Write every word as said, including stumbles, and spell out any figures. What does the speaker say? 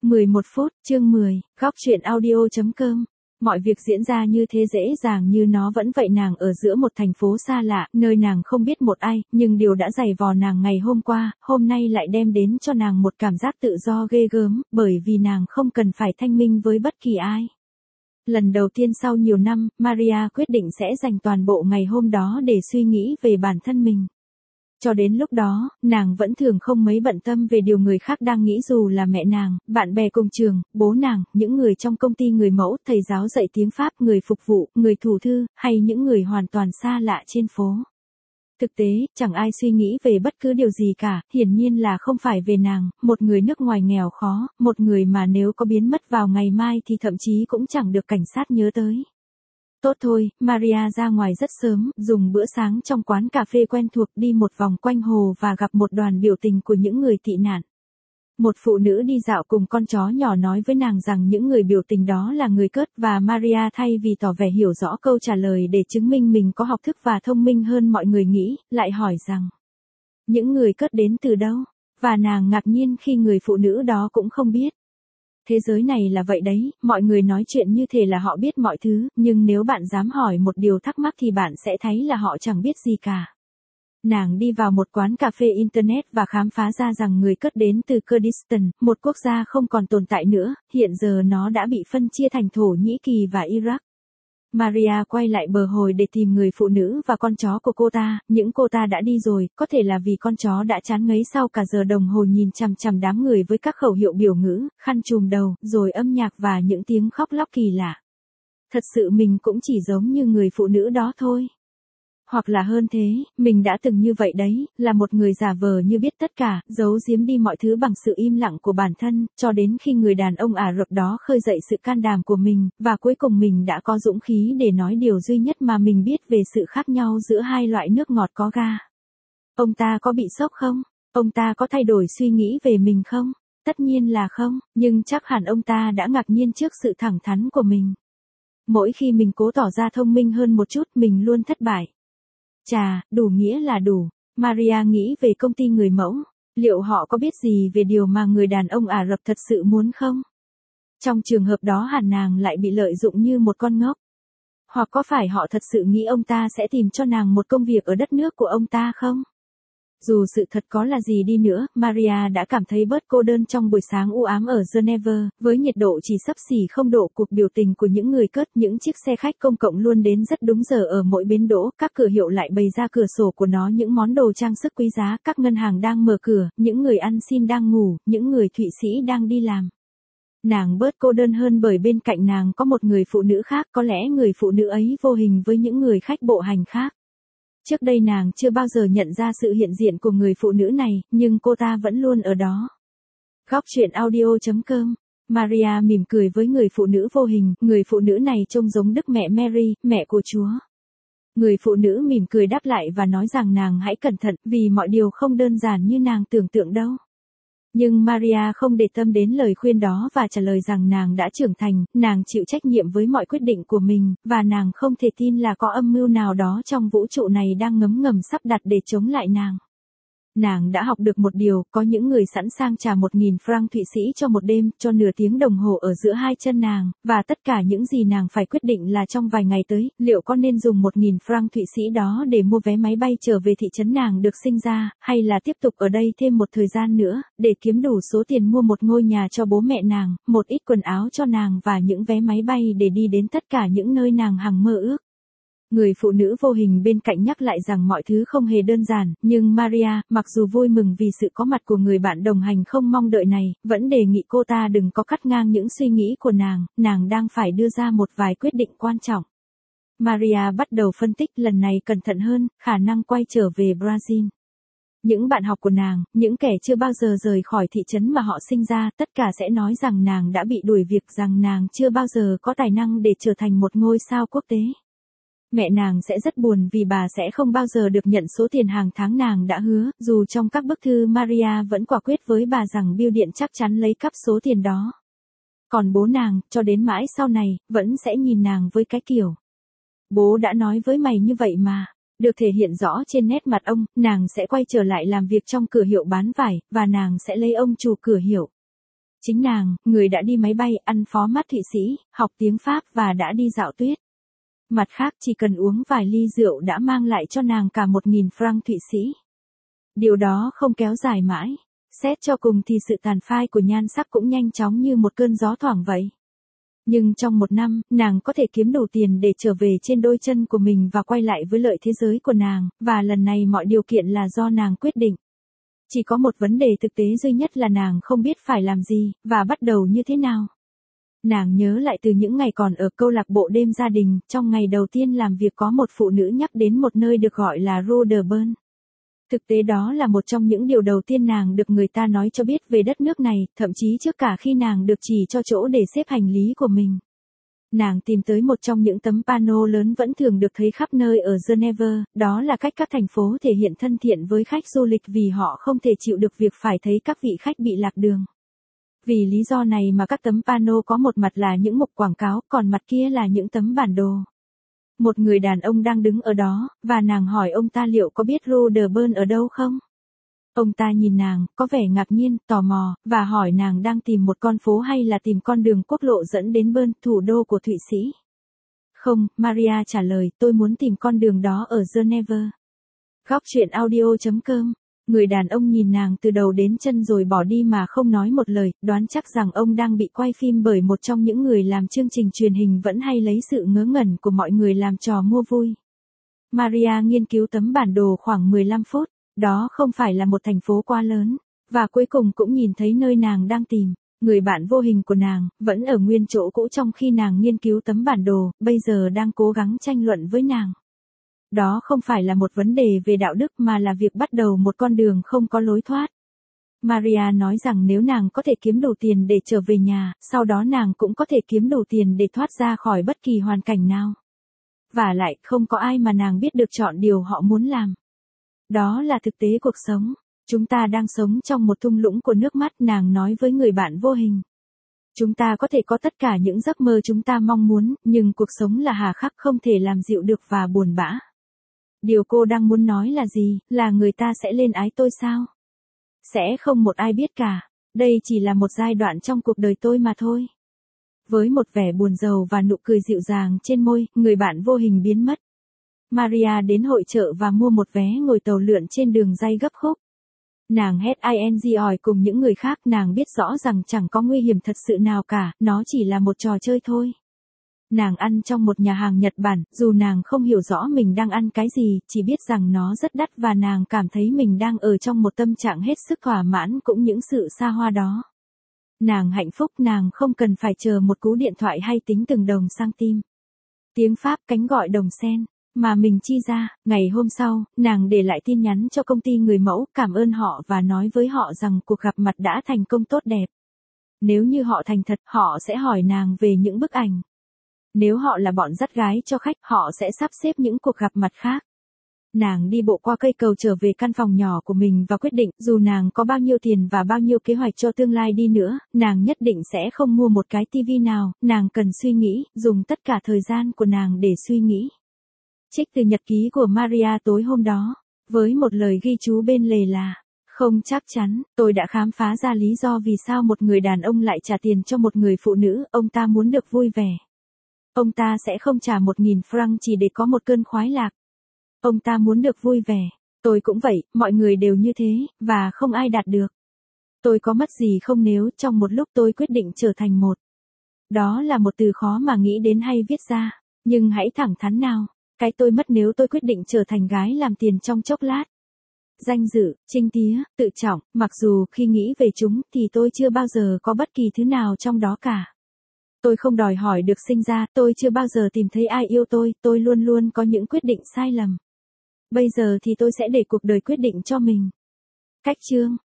mười một phút, chương mười, góc truyện audio.com. Mọi việc diễn ra như thế dễ dàng như nó vẫn vậy, nàng ở giữa một thành phố xa lạ, nơi nàng không biết một ai, nhưng điều đã giày vò nàng ngày hôm qua, hôm nay lại đem đến cho nàng một cảm giác tự do ghê gớm, bởi vì nàng không cần phải thanh minh với bất kỳ ai. Lần đầu tiên sau nhiều năm, Maria quyết định sẽ dành toàn bộ ngày hôm đó để suy nghĩ về bản thân mình. Cho đến lúc đó, nàng vẫn thường không mấy bận tâm về điều người khác đang nghĩ, dù là mẹ nàng, bạn bè cùng trường, bố nàng, những người trong công ty, người mẫu, thầy giáo dạy tiếng Pháp, người phục vụ, người thủ thư, hay những người hoàn toàn xa lạ trên phố. Thực tế, chẳng ai suy nghĩ về bất cứ điều gì cả, hiển nhiên là không phải về nàng, một người nước ngoài nghèo khó, một người mà nếu có biến mất vào ngày mai thì thậm chí cũng chẳng được cảnh sát nhớ tới. Tốt thôi, Maria ra ngoài rất sớm, dùng bữa sáng trong quán cà phê quen thuộc, đi một vòng quanh hồ và gặp một đoàn biểu tình của những người tị nạn. Một phụ nữ đi dạo cùng con chó nhỏ nói với nàng rằng những người biểu tình đó là người Kurd, và Maria thay vì tỏ vẻ hiểu rõ câu trả lời để chứng minh mình có học thức và thông minh hơn mọi người nghĩ, lại hỏi rằng những người Kurd đến từ đâu, và nàng ngạc nhiên khi người phụ nữ đó cũng không biết. Thế giới này là vậy đấy, mọi người nói chuyện như thể là họ biết mọi thứ, nhưng nếu bạn dám hỏi một điều thắc mắc thì bạn sẽ thấy là họ chẳng biết gì cả. Nàng đi vào một quán cà phê Internet và khám phá ra rằng người Kurd đến từ Kurdistan, một quốc gia không còn tồn tại nữa, hiện giờ nó đã bị phân chia thành Thổ Nhĩ Kỳ và Iraq. Maria quay lại bờ hồ để tìm người phụ nữ và con chó của cô ta, những cô ta đã đi rồi, có thể là vì con chó đã chán ngấy sau cả giờ đồng hồ nhìn chằm chằm đám người với các khẩu hiệu biểu ngữ, khăn trùm đầu, rồi âm nhạc và những tiếng khóc lóc kỳ lạ. Thật sự mình cũng chỉ giống như người phụ nữ đó thôi. Hoặc là hơn thế, mình đã từng như vậy đấy, là một người giả vờ như biết tất cả, giấu giếm đi mọi thứ bằng sự im lặng của bản thân, cho đến khi người đàn ông Ả Rập đó khơi dậy sự can đảm của mình, và cuối cùng mình đã có dũng khí để nói điều duy nhất mà mình biết về sự khác nhau giữa hai loại nước ngọt có ga. Ông ta có bị sốc không? Ông ta có thay đổi suy nghĩ về mình không? Tất nhiên là không, nhưng chắc hẳn ông ta đã ngạc nhiên trước sự thẳng thắn của mình. Mỗi khi mình cố tỏ ra thông minh hơn một chút, mình luôn thất bại. Chà, đủ nghĩa là đủ. Maria nghĩ về công ty người mẫu. Liệu họ có biết gì về điều mà người đàn ông Ả Rập thật sự muốn không? Trong trường hợp đó hẳn nàng lại bị lợi dụng như một con ngốc. Hoặc có phải họ thật sự nghĩ ông ta sẽ tìm cho nàng một công việc ở đất nước của ông ta không? Dù sự thật có là gì đi nữa, Maria đã cảm thấy bớt cô đơn trong buổi sáng u ám ở Geneva, với nhiệt độ chỉ xấp xỉ không độ. Cuộc biểu tình của những người Kurd, những chiếc xe khách công cộng luôn đến rất đúng giờ ở mỗi bến đỗ, các cửa hiệu lại bày ra cửa sổ của nó những món đồ trang sức quý giá, các ngân hàng đang mở cửa, những người ăn xin đang ngủ, những người Thụy Sĩ đang đi làm. Nàng bớt cô đơn hơn bởi bên cạnh nàng có một người phụ nữ khác, có lẽ người phụ nữ ấy vô hình với những người khách bộ hành khác. Trước đây nàng chưa bao giờ nhận ra sự hiện diện của người phụ nữ này, nhưng cô ta vẫn luôn ở đó. Góc truyện audio.com. Maria mỉm cười với người phụ nữ vô hình, người phụ nữ này trông giống Đức Mẹ Mary, mẹ của Chúa. Người phụ nữ mỉm cười đáp lại và nói rằng nàng hãy cẩn thận, vì mọi điều không đơn giản như nàng tưởng tượng đâu. Nhưng Maria không để tâm đến lời khuyên đó và trả lời rằng nàng đã trưởng thành, nàng chịu trách nhiệm với mọi quyết định của mình, và nàng không thể tin là có âm mưu nào đó trong vũ trụ này đang ngấm ngầm sắp đặt để chống lại nàng. Nàng đã học được một điều, có những người sẵn sàng trả một nghìn franc Thụy Sĩ cho một đêm, cho nửa tiếng đồng hồ ở giữa hai chân nàng, và tất cả những gì nàng phải quyết định là trong vài ngày tới, liệu có nên dùng một nghìn franc Thụy Sĩ đó để mua vé máy bay trở về thị trấn nàng được sinh ra, hay là tiếp tục ở đây thêm một thời gian nữa, để kiếm đủ số tiền mua một ngôi nhà cho bố mẹ nàng, một ít quần áo cho nàng và những vé máy bay để đi đến tất cả những nơi nàng hằng mơ ước. Người phụ nữ vô hình bên cạnh nhắc lại rằng mọi thứ không hề đơn giản, nhưng Maria, mặc dù vui mừng vì sự có mặt của người bạn đồng hành không mong đợi này, vẫn đề nghị cô ta đừng có cắt ngang những suy nghĩ của nàng, nàng đang phải đưa ra một vài quyết định quan trọng. Maria bắt đầu phân tích, lần này cẩn thận hơn, khả năng quay trở về Brazil. Những bạn học của nàng, những kẻ chưa bao giờ rời khỏi thị trấn mà họ sinh ra, tất cả sẽ nói rằng nàng đã bị đuổi việc, rằng nàng chưa bao giờ có tài năng để trở thành một ngôi sao quốc tế. Mẹ nàng sẽ rất buồn vì bà sẽ không bao giờ được nhận số tiền hàng tháng nàng đã hứa, dù trong các bức thư Maria vẫn quả quyết với bà rằng bưu điện chắc chắn lấy cắp số tiền đó. Còn bố nàng, cho đến mãi sau này, vẫn sẽ nhìn nàng với cái kiểu: bố đã nói với mày như vậy mà. Được thể hiện rõ trên nét mặt ông, nàng sẽ quay trở lại làm việc trong cửa hiệu bán vải, và nàng sẽ lấy ông chủ cửa hiệu. Chính nàng, người đã đi máy bay, ăn phó mát Thụy Sĩ, học tiếng Pháp và đã đi dạo tuyết. Mặt khác chỉ cần uống vài ly rượu đã mang lại cho nàng cả một nghìn franc Thụy Sĩ. Điều đó không kéo dài mãi. Xét cho cùng thì sự tàn phai của nhan sắc cũng nhanh chóng như một cơn gió thoảng vậy. Nhưng trong một năm, nàng có thể kiếm đủ tiền để trở về trên đôi chân của mình và quay lại với lợi thế giới của nàng, và lần này mọi điều kiện là do nàng quyết định. Chỉ có một vấn đề thực tế duy nhất là nàng không biết phải làm gì, và bắt đầu như thế nào. Nàng nhớ lại từ những ngày còn ở câu lạc bộ đêm gia đình, trong ngày đầu tiên làm việc có một phụ nữ nhắc đến một nơi được gọi là Rue de Berne. Thực tế đó là một trong những điều đầu tiên nàng được người ta nói cho biết về đất nước này, thậm chí trước cả khi nàng được chỉ cho chỗ để xếp hành lý của mình. Nàng tìm tới một trong những tấm pano lớn vẫn thường được thấy khắp nơi ở Geneva, đó là cách các thành phố thể hiện thân thiện với khách du lịch vì họ không thể chịu được việc phải thấy các vị khách bị lạc đường. Vì lý do này mà các tấm pano có một mặt là những mục quảng cáo, còn mặt kia là những tấm bản đồ. Một người đàn ông đang đứng ở đó, và nàng hỏi ông ta liệu có biết Rue de Berne ở đâu không? Ông ta nhìn nàng, có vẻ ngạc nhiên, tò mò, và hỏi nàng đang tìm một con phố hay là tìm con đường quốc lộ dẫn đến Bern, thủ đô của Thụy Sĩ. Không, Maria trả lời, tôi muốn tìm con đường đó ở Geneva. Góc truyện audio chấm com. Người đàn ông nhìn nàng từ đầu đến chân rồi bỏ đi mà không nói một lời, đoán chắc rằng ông đang bị quay phim bởi một trong những người làm chương trình truyền hình vẫn hay lấy sự ngớ ngẩn của mọi người làm trò mua vui. Maria nghiên cứu tấm bản đồ khoảng mười lăm phút, đó không phải là một thành phố quá lớn, và cuối cùng cũng nhìn thấy nơi nàng đang tìm. Người bạn vô hình của nàng, vẫn ở nguyên chỗ cũ trong khi nàng nghiên cứu tấm bản đồ, bây giờ đang cố gắng tranh luận với nàng. Đó không phải là một vấn đề về đạo đức mà là việc bắt đầu một con đường không có lối thoát. Maria nói rằng nếu nàng có thể kiếm đủ tiền để trở về nhà, sau đó nàng cũng có thể kiếm đủ tiền để thoát ra khỏi bất kỳ hoàn cảnh nào. Vả lại, không có ai mà nàng biết được chọn điều họ muốn làm. Đó là thực tế cuộc sống. Chúng ta đang sống trong một thung lũng của nước mắt, nàng nói với người bạn vô hình. Chúng ta có thể có tất cả những giấc mơ chúng ta mong muốn, nhưng cuộc sống là hà khắc không thể làm dịu được và buồn bã. Điều cô đang muốn nói là gì, là người ta sẽ lên ái tôi sao? Sẽ không một ai biết cả. Đây chỉ là một giai đoạn trong cuộc đời tôi mà thôi. Với một vẻ buồn rầu và nụ cười dịu dàng trên môi, người bạn vô hình biến mất. Maria đến hội chợ và mua một vé ngồi tàu lượn trên đường ray gấp khúc. Nàng hét ing ỏi cùng những người khác, nàng biết rõ rằng chẳng có nguy hiểm thật sự nào cả, nó chỉ là một trò chơi thôi. Nàng ăn trong một nhà hàng Nhật Bản, dù nàng không hiểu rõ mình đang ăn cái gì, chỉ biết rằng nó rất đắt và nàng cảm thấy mình đang ở trong một tâm trạng hết sức thỏa mãn cũng những sự xa hoa đó. Nàng hạnh phúc, nàng không cần phải chờ một cú điện thoại hay tính từng đồng sang tim. Tiếng Pháp cánh gọi đồng sen, mà mình chi ra. Ngày hôm sau, nàng để lại tin nhắn cho công ty người mẫu, cảm ơn họ và nói với họ rằng cuộc gặp mặt đã thành công tốt đẹp. Nếu như họ thành thật, họ sẽ hỏi nàng về những bức ảnh. Nếu họ là bọn dắt gái cho khách, họ sẽ sắp xếp những cuộc gặp mặt khác. Nàng đi bộ qua cây cầu trở về căn phòng nhỏ của mình và quyết định, dù nàng có bao nhiêu tiền và bao nhiêu kế hoạch cho tương lai đi nữa, nàng nhất định sẽ không mua một cái tivi nào, nàng cần suy nghĩ, dùng tất cả thời gian của nàng để suy nghĩ. Trích từ nhật ký của Maria tối hôm đó, với một lời ghi chú bên lề là, không chắc chắn, tôi đã khám phá ra lý do vì sao một người đàn ông lại trả tiền cho một người phụ nữ, ông ta muốn được vui vẻ. Ông ta sẽ không trả một nghìn franc chỉ để có một cơn khoái lạc. Ông ta muốn được vui vẻ. Tôi cũng vậy, mọi người đều như thế, và không ai đạt được. Tôi có mất gì không nếu trong một lúc tôi quyết định trở thành một. Đó là một từ khó mà nghĩ đến hay viết ra, nhưng hãy thẳng thắn nào. Cái tôi mất nếu tôi quyết định trở thành gái làm tiền trong chốc lát. Danh dự, trinh tía, tự trọng, mặc dù khi nghĩ về chúng thì tôi chưa bao giờ có bất kỳ thứ nào trong đó cả. Tôi không đòi hỏi được sinh ra, tôi chưa bao giờ tìm thấy ai yêu tôi, tôi luôn luôn có những quyết định sai lầm. Bây giờ thì tôi sẽ để cuộc đời quyết định cho mình. Cách chương